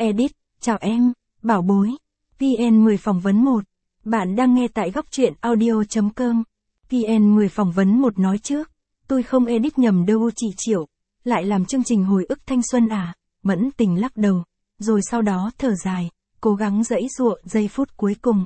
Edit, chào em, bảo bối. VN10 phỏng vấn 1. Bạn đang nghe tại góc truyện audio.com. VN10 phỏng vấn 1 nói trước. Tôi không edit nhầm đâu chị Triệu. Lại làm chương trình hồi ức thanh xuân à? Mẫn Tình lắc đầu. Rồi sau đó thở dài, cố gắng giãy giụa giây phút cuối cùng.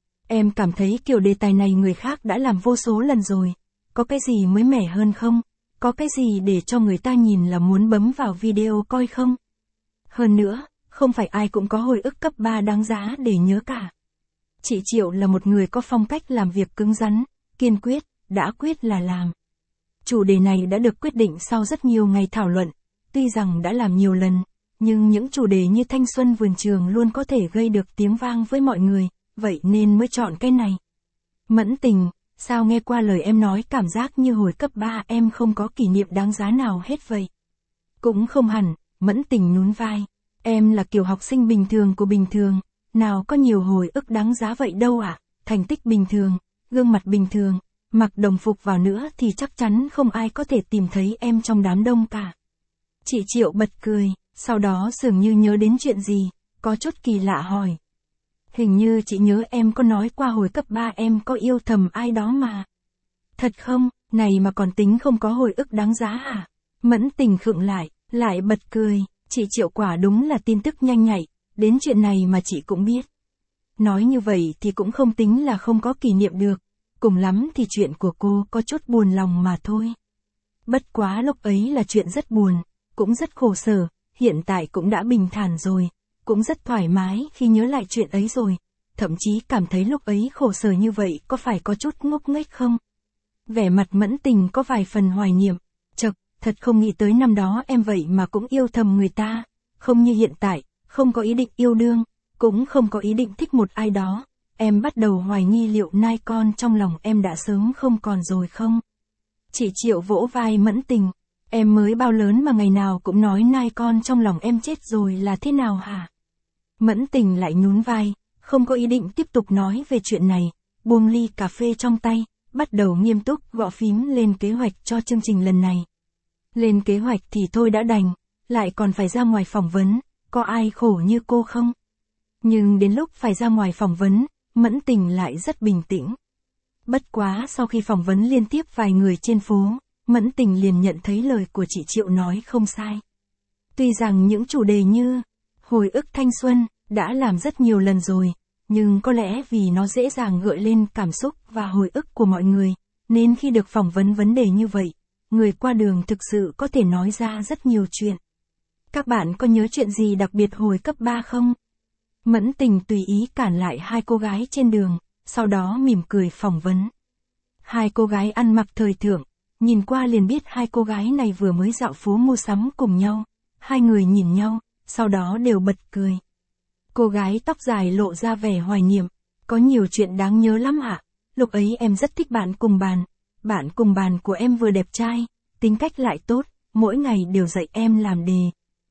Em cảm thấy kiểu đề tài này người khác đã làm vô số lần rồi. Có cái gì mới mẻ hơn không? Có cái gì để cho người ta nhìn là muốn bấm vào video coi không? Hơn nữa, không phải ai cũng có hồi ức cấp 3 đáng giá để nhớ cả. Chị Triệu là một người có phong cách làm việc cứng rắn, kiên quyết, đã quyết là làm. Chủ đề này đã được quyết định sau rất nhiều ngày thảo luận, tuy rằng đã làm nhiều lần, nhưng những chủ đề như thanh xuân vườn trường luôn có thể gây được tiếng vang với mọi người, vậy nên mới chọn cái này. Mẫn Tình, sao nghe qua lời em nói cảm giác như hồi cấp 3 em không có kỷ niệm đáng giá nào hết vậy? Cũng không hẳn, Mẫn Tình nhún vai. Em là kiểu học sinh bình thường của bình thường, nào có nhiều hồi ức đáng giá vậy đâu ạ, thành tích bình thường, gương mặt bình thường, mặc đồng phục vào nữa thì chắc chắn không ai có thể tìm thấy em trong đám đông cả. Chị Triệu bật cười, sau đó dường như nhớ đến chuyện gì, có chút kỳ lạ hỏi. Hình như chị nhớ em có nói qua hồi cấp 3 em có yêu thầm ai đó mà. Thật không, này mà còn tính không có hồi ức đáng giá à? Mẫn Tình khựng lại bật cười. Chị Triệu quả đúng là tin tức nhanh nhạy, đến chuyện này mà chị cũng biết. Nói như vậy thì cũng không tính là không có kỷ niệm được, cùng lắm thì chuyện của cô có chút buồn lòng mà thôi. Bất quá lúc ấy là chuyện rất buồn, cũng rất khổ sở, hiện tại cũng đã bình thản rồi, cũng rất thoải mái khi nhớ lại chuyện ấy rồi, thậm chí cảm thấy lúc ấy khổ sở như vậy có phải có chút ngốc nghếch không? Vẻ mặt Mẫn Tình có vài phần hoài niệm, chậc. Thật không nghĩ tới năm đó em vậy mà cũng yêu thầm người ta, không như hiện tại, không có ý định yêu đương, cũng không có ý định thích một ai đó, em bắt đầu hoài nghi liệu nai con trong lòng em đã sớm không còn rồi không? Chị Triệu vỗ vai Mẫn Tình, em mới bao lớn mà ngày nào cũng nói nai con trong lòng em chết rồi là thế nào hả? Mẫn Tình lại nhún vai, không có ý định tiếp tục nói về chuyện này, buông ly cà phê trong tay, bắt đầu nghiêm túc gõ phím lên kế hoạch cho chương trình lần này. Lên kế hoạch thì thôi đã đành, lại còn phải ra ngoài phỏng vấn, có ai khổ như cô không? Nhưng đến lúc phải ra ngoài phỏng vấn, Mẫn Tình lại rất bình tĩnh. Bất quá sau khi phỏng vấn liên tiếp vài người trên phố, Mẫn Tình liền nhận thấy lời của chị Triệu nói không sai. Tuy rằng những chủ đề như hồi ức thanh xuân đã làm rất nhiều lần rồi, nhưng có lẽ vì nó dễ dàng gợi lên cảm xúc và hồi ức của mọi người, nên khi được phỏng vấn vấn đề như vậy, người qua đường thực sự có thể nói ra rất nhiều chuyện. Các bạn có nhớ chuyện gì đặc biệt hồi cấp 3 không? Mẫn Tình tùy ý cản lại hai cô gái trên đường, sau đó mỉm cười phỏng vấn. Hai cô gái ăn mặc thời thượng, nhìn qua liền biết hai cô gái này vừa mới dạo phố mua sắm cùng nhau. Hai người nhìn nhau, sau đó đều bật cười. Cô gái tóc dài lộ ra vẻ hoài niệm, có nhiều chuyện đáng nhớ lắm ạ. Lúc ấy em rất thích bạn cùng bàn. Bạn cùng bàn của em vừa đẹp trai, tính cách lại tốt, mỗi ngày đều dạy em làm đề.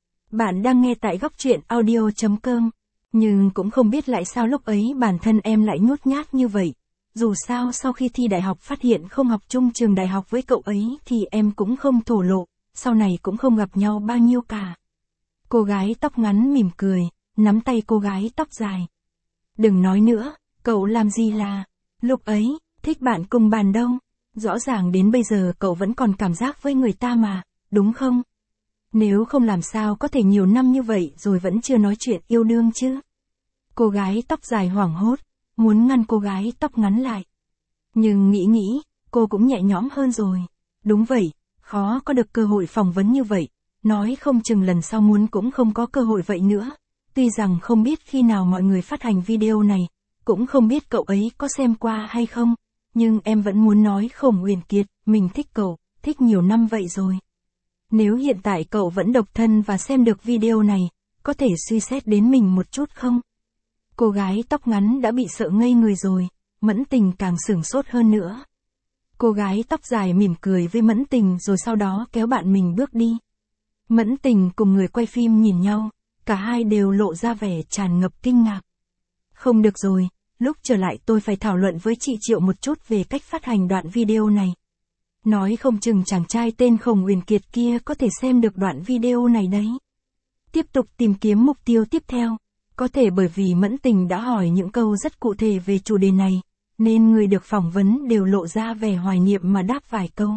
Bạn đang nghe tại góc truyện audio.com, nhưng cũng không biết lại sao lúc ấy bản thân em lại nhút nhát như vậy. Dù sao sau khi thi đại học phát hiện không học chung trường đại học với cậu ấy thì em cũng không thổ lộ, sau này cũng không gặp nhau bao nhiêu cả. Cô gái tóc ngắn mỉm cười, nắm tay cô gái tóc dài. Đừng nói nữa, cậu làm gì là, lúc ấy, thích bạn cùng bàn đâu. Rõ ràng đến bây giờ cậu vẫn còn cảm giác với người ta mà, đúng không? Nếu không làm sao có thể nhiều năm như vậy rồi vẫn chưa nói chuyện yêu đương chứ? Cô gái tóc dài hoảng hốt, muốn ngăn cô gái tóc ngắn lại. Nhưng nghĩ, cô cũng nhẹ nhõm hơn rồi. Đúng vậy, khó có được cơ hội phỏng vấn như vậy, nói không chừng lần sau muốn cũng không có cơ hội vậy nữa. Tuy rằng không biết khi nào mọi người phát hành video này, cũng không biết cậu ấy có xem qua hay không. Nhưng em vẫn muốn nói Khổng Uyển Kiệt, mình thích cậu, thích nhiều năm vậy rồi. Nếu hiện tại cậu vẫn độc thân và xem được video này, có thể suy xét đến mình một chút không? Cô gái tóc ngắn đã bị sợ ngây người rồi, Mẫn Tình càng sửng sốt hơn nữa. Cô gái tóc dài mỉm cười với Mẫn Tình rồi sau đó kéo bạn mình bước đi. Mẫn Tình cùng người quay phim nhìn nhau, cả hai đều lộ ra vẻ tràn ngập kinh ngạc. Không được rồi. Lúc trở lại tôi phải thảo luận với chị Triệu một chút về cách phát hành đoạn video này. Nói không chừng chàng trai tên Khổng Uyển Kiệt kia có thể xem được đoạn video này đấy. tiếp tục tìm kiếm mục tiêu tiếp theo. Có thể bởi vì Mẫn Tình đã hỏi những câu rất cụ thể về chủ đề này, nên người được phỏng vấn đều lộ ra vẻ hoài niệm mà đáp vài câu.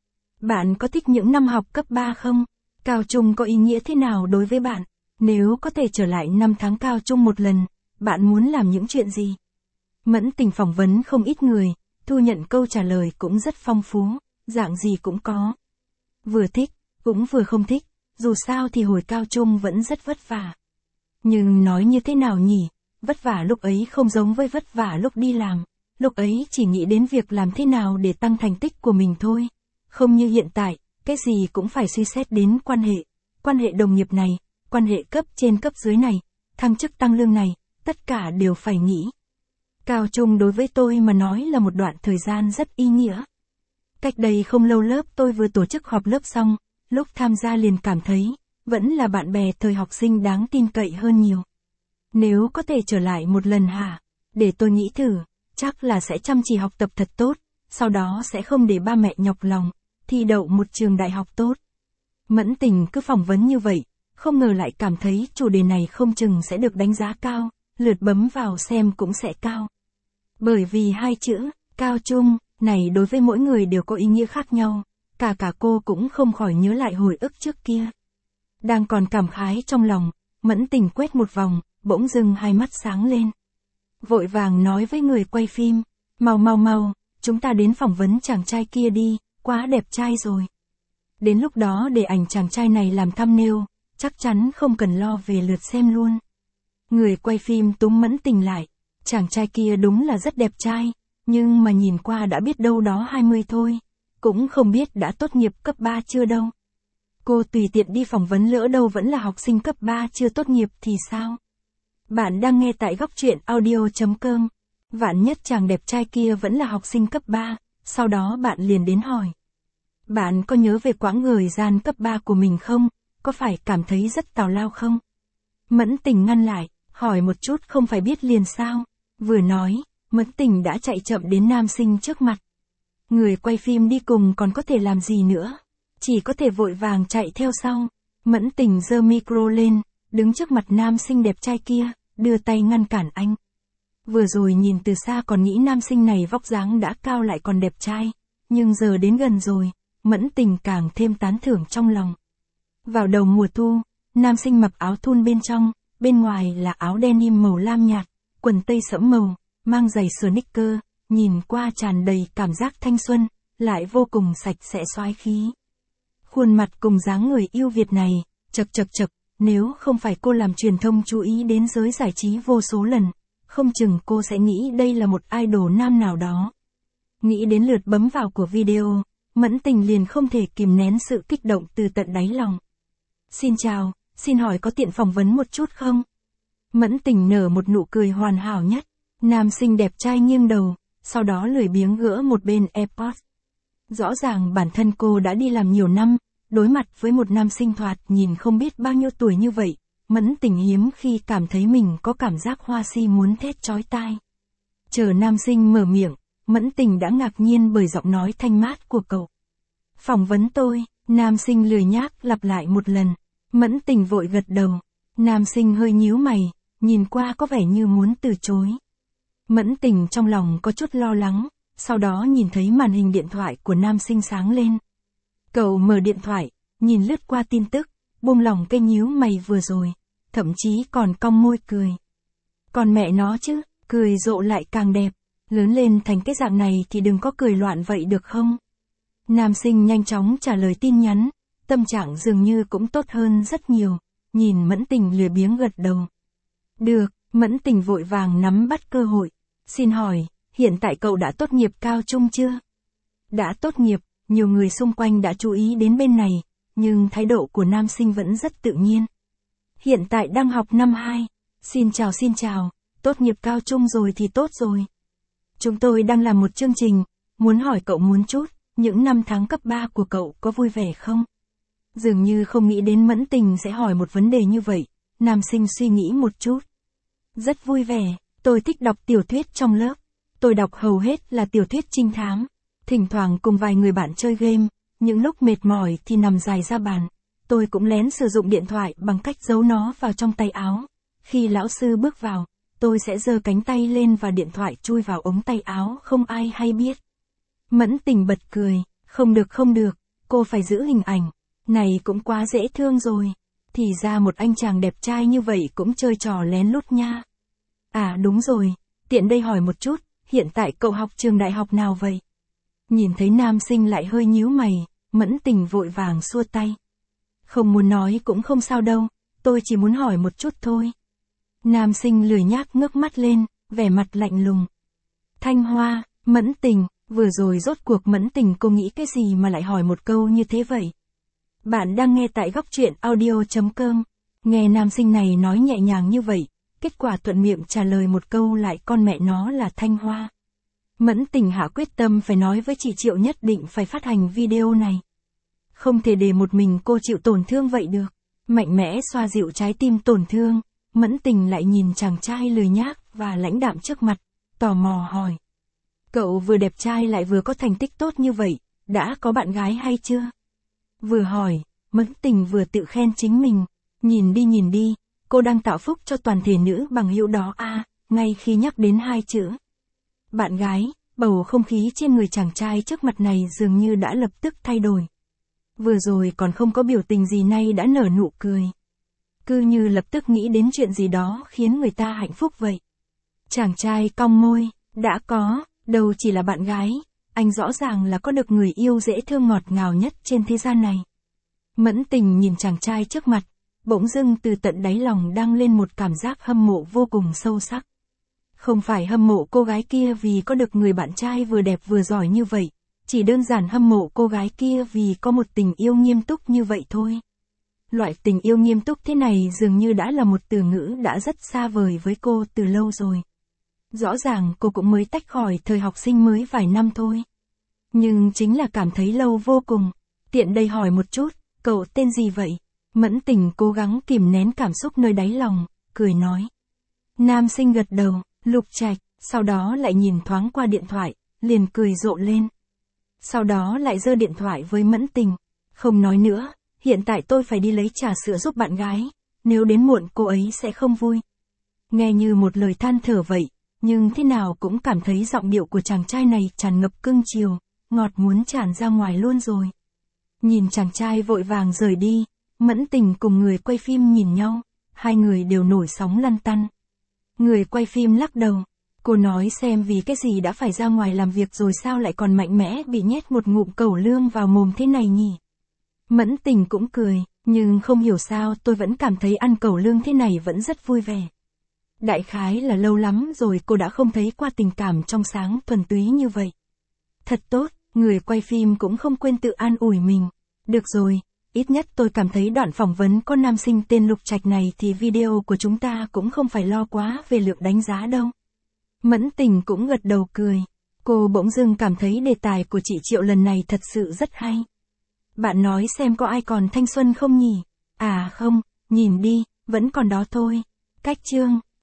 Bạn có thích những năm học cấp 3 không? Cao trung có ý nghĩa thế nào đối với bạn? Nếu có thể trở lại năm tháng cao trung một lần, bạn muốn làm những chuyện gì? Mẫn Tình phỏng vấn không ít người, thu nhận câu trả lời cũng rất phong phú, dạng gì cũng có. Vừa thích, cũng vừa không thích, dù sao thì hồi cao trung vẫn rất vất vả. Nhưng nói như thế nào nhỉ, vất vả lúc ấy không giống với vất vả lúc đi làm, lúc ấy chỉ nghĩ đến việc làm thế nào để tăng thành tích của mình thôi. Không như hiện tại, cái gì cũng phải suy xét đến quan hệ đồng nghiệp này, quan hệ cấp trên cấp dưới này, thăng chức tăng lương này, tất cả đều phải nghĩ. Cao trung đối với tôi mà nói là một đoạn thời gian rất ý nghĩa. Cách đây không lâu lớp tôi vừa tổ chức họp lớp xong, lúc tham gia liền cảm thấy, vẫn là bạn bè thời học sinh đáng tin cậy hơn nhiều. Nếu có thể trở lại một lần hả? Để tôi nghĩ thử, chắc là sẽ chăm chỉ học tập thật tốt, sau đó sẽ không để ba mẹ nhọc lòng, thi đậu một trường đại học tốt. Mẫn Tình cứ phỏng vấn như vậy, không ngờ lại cảm thấy chủ đề này không chừng sẽ được đánh giá cao, lượt bấm vào xem cũng sẽ cao. Bởi vì hai chữ, cao trung, này đối với mỗi người đều có ý nghĩa khác nhau, cả cô cũng không khỏi nhớ lại hồi ức trước kia. Đang còn cảm khái trong lòng, Mẫn Tình quét một vòng, bỗng dưng hai mắt sáng lên. Vội vàng nói với người quay phim, mau, chúng ta đến phỏng vấn chàng trai kia đi, quá đẹp trai rồi. Đến lúc đó để ảnh chàng trai này làm thumbnail, chắc chắn không cần lo về lượt xem luôn. Người quay phim túm Mẫn Tình lại, chàng trai kia đúng là rất đẹp trai, nhưng mà nhìn qua đã biết đâu đó 20 thôi, cũng không biết đã tốt nghiệp cấp 3 chưa đâu. Cô tùy tiện đi phỏng vấn lỡ đâu vẫn là học sinh cấp 3 chưa tốt nghiệp thì sao? Bạn đang nghe tại góc truyện audio.com. Vạn nhất chàng đẹp trai kia vẫn là học sinh cấp 3, sau đó bạn liền đến hỏi. Bạn có nhớ về quãng thời gian cấp 3 của mình không? Có phải cảm thấy rất tào lao không? Mẫn Tình ngăn lại, hỏi một chút không phải biết liền sao? Vừa nói, Mẫn Tình đã chạy chậm đến nam sinh trước mặt. Người quay phim đi cùng còn có thể làm gì nữa? Chỉ có thể vội vàng chạy theo sau. Mẫn Tình giơ micro lên, đứng trước mặt nam sinh đẹp trai kia, đưa tay ngăn cản anh. Vừa rồi nhìn từ xa còn nghĩ nam sinh này vóc dáng đã cao lại còn đẹp trai, nhưng giờ đến gần rồi, Mẫn Tình càng thêm tán thưởng trong lòng. Vào đầu mùa thu, nam sinh mặc áo thun bên trong, bên ngoài là áo denim màu lam nhạt, quần tây sẫm màu, mang giày sneaker, nhìn qua tràn đầy cảm giác thanh xuân, lại vô cùng sạch sẽ soái khí. Khuôn mặt cùng dáng người yêu Việt này, chật, nếu không phải cô làm truyền thông chú ý đến giới giải trí vô số lần, không chừng cô sẽ nghĩ đây là một idol nam nào đó. Nghĩ đến lượt bấm vào của video, Mẫn Tình liền không thể kìm nén sự kích động từ tận đáy lòng. Xin chào, xin hỏi có tiện phỏng vấn một chút không? Mẫn Tình nở một nụ cười hoàn hảo nhất. Nam sinh đẹp trai nghiêng đầu, sau đó lười biếng gỡ một bên AirPods. Rõ ràng bản thân cô đã đi làm nhiều năm, đối mặt với một nam sinh thoạt nhìn không biết bao nhiêu tuổi như vậy, Mẫn Tình hiếm khi cảm thấy mình có cảm giác hoa si muốn thét chói tai. Chờ nam sinh mở miệng, Mẫn Tình đã ngạc nhiên bởi giọng nói thanh mát của cậu. Phỏng vấn tôi, nam sinh lười nhác lặp lại một lần. Mẫn Tình vội gật đầu. Nam sinh hơi nhíu mày, nhìn qua có vẻ như muốn từ chối. Mẫn Tình trong lòng có chút lo lắng, sau đó nhìn thấy màn hình điện thoại của nam sinh sáng lên. Cậu mở điện thoại, nhìn lướt qua tin tức, buông lỏng cái nhíu mày vừa rồi, thậm chí còn cong môi cười. Còn mẹ nó chứ, cười rộ lại càng đẹp, lớn lên thành cái dạng này thì đừng có cười loạn vậy được không? Nam sinh nhanh chóng trả lời tin nhắn, tâm trạng dường như cũng tốt hơn rất nhiều, nhìn Mẫn Tình lười biếng gật đầu. Được, Mẫn Tình vội vàng nắm bắt cơ hội. Xin hỏi, hiện tại cậu đã tốt nghiệp cao trung chưa? Đã tốt nghiệp, nhiều người xung quanh đã chú ý đến bên này, nhưng thái độ của nam sinh vẫn rất tự nhiên. Hiện tại đang học năm 2. Xin chào, tốt nghiệp cao trung rồi thì tốt rồi. Chúng tôi đang làm một chương trình, muốn hỏi cậu muốn chút, những năm tháng cấp 3 của cậu có vui vẻ không? Dường như không nghĩ đến Mẫn Tình sẽ hỏi một vấn đề như vậy, nam sinh suy nghĩ một chút. Rất vui vẻ, tôi thích đọc tiểu thuyết trong lớp. Tôi đọc hầu hết là tiểu thuyết trinh thám. Thỉnh thoảng cùng vài người bạn chơi game, những lúc mệt mỏi thì nằm dài ra bàn, tôi cũng lén sử dụng điện thoại bằng cách giấu nó vào trong tay áo. Khi lão sư bước vào, tôi sẽ giơ cánh tay lên và điện thoại chui vào ống tay áo không ai hay biết. Mẫn Tình bật cười, không được, cô phải giữ hình ảnh. Này cũng quá dễ thương rồi. Thì ra một anh chàng đẹp trai như vậy cũng chơi trò lén lút nha. À đúng rồi, tiện đây hỏi một chút, hiện tại cậu học trường đại học nào vậy? Nhìn thấy nam sinh lại hơi nhíu mày, Mẫn Tình vội vàng xua tay. Không muốn nói cũng không sao đâu, tôi chỉ muốn hỏi một chút thôi. Nam sinh lười nhác ngước mắt lên, vẻ mặt lạnh lùng. Thanh Hoa, Mẫn Tình, vừa rồi rốt cuộc Mẫn Tình cô nghĩ cái gì mà lại hỏi một câu như thế vậy? Bạn đang nghe tại góc truyện audio.com. Nghe nam sinh này nói nhẹ nhàng như vậy, kết quả thuận miệng trả lời một câu lại con mẹ nó là Thanh Hoa. Mẫn Tình hạ quyết tâm phải nói với chị Triệu nhất định phải phát hành video này. Không thể để một mình cô chịu tổn thương vậy được. Mạnh mẽ xoa dịu trái tim tổn thương, Mẫn Tình lại nhìn chàng trai lười nhác và lãnh đạm trước mặt, tò mò hỏi. Cậu vừa đẹp trai lại vừa có thành tích tốt như vậy, đã có bạn gái hay chưa? Vừa hỏi, Mẫn Tình vừa tự khen chính mình. Nhìn đi, cô đang tạo phúc cho toàn thể nữ bằng hữu đó à, ngay khi nhắc đến hai chữ bạn gái, bầu không khí trên người chàng trai trước mặt này dường như đã lập tức thay đổi. Vừa rồi còn không có biểu tình gì nay đã nở nụ cười. Cứ như lập tức nghĩ đến chuyện gì đó khiến người ta hạnh phúc vậy. Chàng trai cong môi, đã có, đâu chỉ là bạn gái, anh rõ ràng là có được người yêu dễ thương ngọt ngào nhất trên thế gian này. Mẫn Tình nhìn chàng trai trước mặt, bỗng dưng từ tận đáy lòng dâng lên một cảm giác hâm mộ vô cùng sâu sắc. Không phải hâm mộ cô gái kia vì có được người bạn trai vừa đẹp vừa giỏi như vậy, chỉ đơn giản hâm mộ cô gái kia vì có một tình yêu nghiêm túc như vậy thôi. Loại tình yêu nghiêm túc thế này dường như đã là một từ ngữ đã rất xa vời với cô từ lâu rồi. Rõ ràng cô cũng mới tách khỏi thời học sinh mới vài năm thôi. Nhưng chính là cảm thấy lâu vô cùng. Tiện đây hỏi một chút, cậu tên gì vậy? Mẫn Tình cố gắng kìm nén cảm xúc nơi đáy lòng, cười nói. Nam sinh gật đầu, Lục Trạch, sau đó lại nhìn thoáng qua điện thoại, liền cười rộ lên. Sau đó lại giơ điện thoại với Mẫn Tình. Không nói nữa, hiện tại tôi phải đi lấy trà sữa giúp bạn gái, nếu đến muộn cô ấy sẽ không vui. Nghe như một lời than thở vậy, nhưng thế nào cũng cảm thấy giọng điệu của chàng trai này tràn ngập cưng chiều, ngọt muốn tràn ra ngoài luôn rồi. Nhìn chàng trai vội vàng rời đi, Mẫn Tình cùng người quay phim nhìn nhau, hai người đều nổi sóng lăn tăn. Người quay phim lắc đầu, cô nói xem vì cái gì đã phải ra ngoài làm việc rồi sao lại còn mạnh mẽ bị nhét một ngụm cẩu lương vào mồm thế này nhỉ? Mẫn Tình cũng cười, nhưng không hiểu sao tôi vẫn cảm thấy ăn cẩu lương thế này vẫn rất vui vẻ. Đại khái là lâu lắm rồi cô đã không thấy qua tình cảm trong sáng thuần túy như vậy. Thật tốt, người quay phim cũng không quên tự an ủi mình. Được rồi, ít nhất tôi cảm thấy đoạn phỏng vấn có nam sinh tên Lục Trạch này thì video của chúng ta cũng không phải lo quá về lượng đánh giá đâu. Mẫn Tình cũng gật đầu cười. Cô bỗng dưng cảm thấy đề tài của chị Triệu lần này thật sự rất hay. Bạn nói xem có ai còn thanh xuân không nhỉ? À không, nhìn đi, vẫn còn đó thôi. Cách chương